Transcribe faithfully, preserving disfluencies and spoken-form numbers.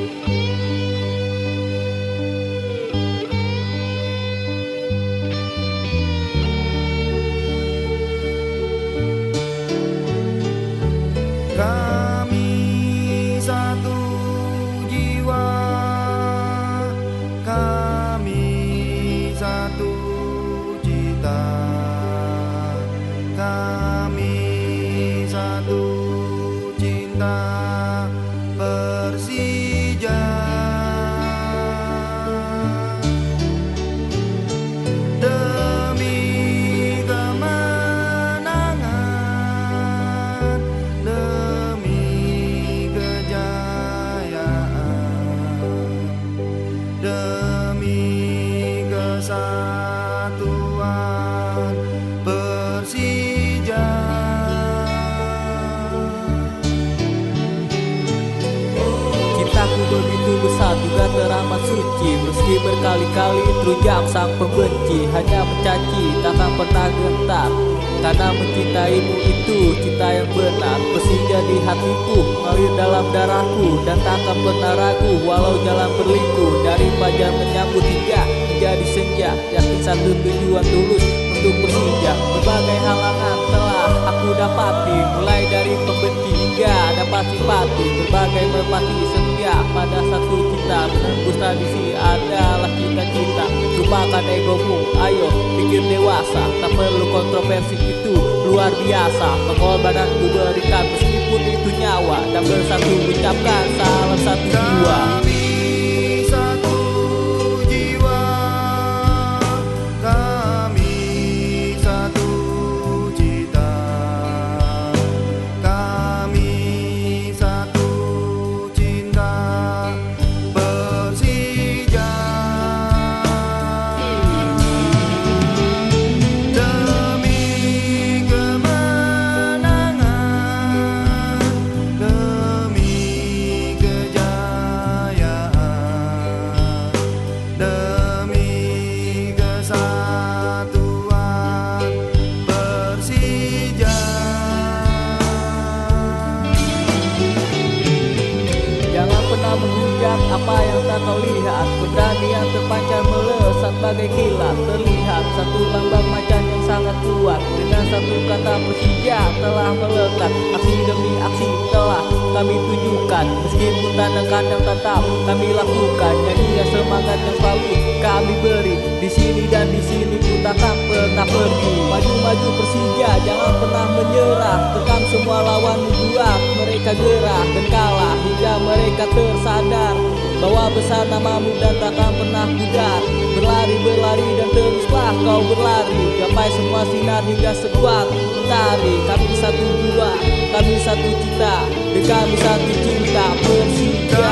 Kami satu jiwa, kami satu cita, kami satu cinta Persija. Demi kemenangan, demi kejayaan, demi kesatuan Persija. Cintaku begitu besar juga teramat suci, meski berkali-kali terujam sang pembenci. Hanya mencaci takkan pernah gentar, karena mencintaimu itu cinta yang benar. Persija di hatiku, mengalir dalam darahku, dan takkan pernah ragu walau jalan berliku. Dari fajar menyambut hingga menjadi senja, yakin satu tujuan tulus untuk Persija. Berbagai halangan telah aku dapati, mulai dari pembenci hingga dapat simpati. Berbagai merpati setia pada satu cinta, menembus tradisi adalah cita-cita. Lupakan egomu, ayo pikir dewasa, tak perlu kontroversi itu luar biasa. Pengorbanan ku berikan meskipun itu nyawa, dan bersatu ucapkan salam satu jiwa. Kami satu jiwa, kami satu cita, kami satu cinta Persija. Demi kemenangan, demi kejayaan, demi kesatuan Persija. Jangan pernah menghujat apa yang tak kau lihat. Keberanian terpancar melesat bagai kilat, terlihat satu lambang macan yang sangat kuat. Dengan satu kata Persija telah melekat, aksi demi aksi telah kami tunjukkan. Meskipun tanda kandang tetap kami lakukan, nyanyian semangat yang selalu kami beri. Di sini dan di sini ku takkan pernah pergi. Maju-maju Persija, jangan pernah menyerah. Tekan semua lawan, buat mereka gerah dan kalah hingga mereka tersadar bahwa besar namamu dan takkan pernah pudar. Berlari, berlari dan teruslah kau berlari, gapai semua sinar hingga sekuat mentari. Kami satu jiwa, kami satu cita, dan kami satu cinta Persija.